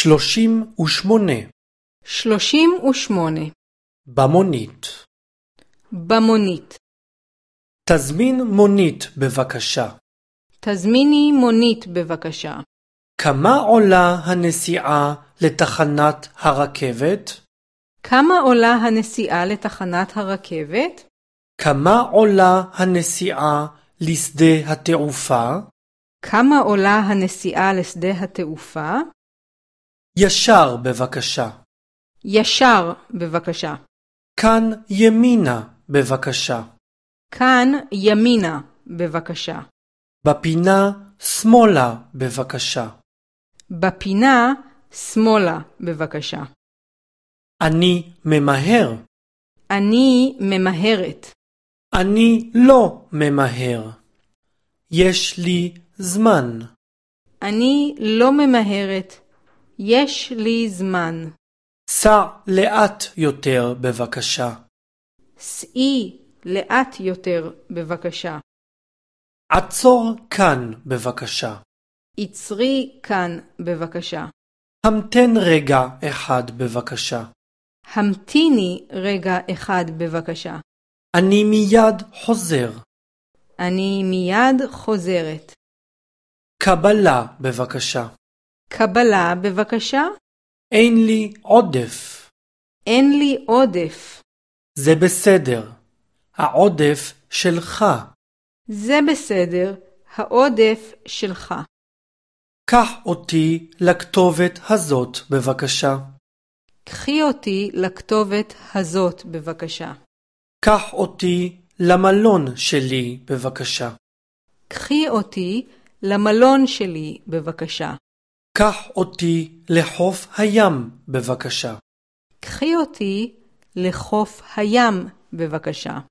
38. 38. במונית. במונית. תזמין מונית בבקשה. תזמיני מונית בבקשה. כמה עולה הנסיעה לתחנת הרכבת? כמה עולה הנסיעה לתחנת הרכבת? כמה עולה הנסיעה לשדה התעופה? כמה עולה הנסיעה לשדה התעופה? ישר בבקשה. ישר בבקשה. כאן ימינה בבקשה. כאן ימינה בבקשה. בפינה שמאלה בבקשה. בפינה שמאלה בבקשה. אני ממהר. אני ממהרת. אני לא ממהר. יש לי זמן. אני לא ממהרת. יש לי זמן. סע לאט יותר בבקשה. סעי לאט יותר בבקשה. עצור כאן בבקשה. עצרי כאן בבקשה. המתן רגע אחד בבקשה. המתיני רגע אחד בבקשה. אני מיד חוזר. אני מיד חוזרת. קבלה בבקשה. קבלה בבקשה. אין לי עודף. אין לי עודף. זה בסדר. העודף שלך. זה בסדר. העודף שלך. קח אותי לכתובת הזאת בבקשה. קחי אותי לכתובת הזאת בבקשה. קח אותי למלון שלי בבקשה. קחי אותי למלון שלי בבקשה. קח אותי לחוף הים בבקשה. קחי אותי לחוף הים בבקשה.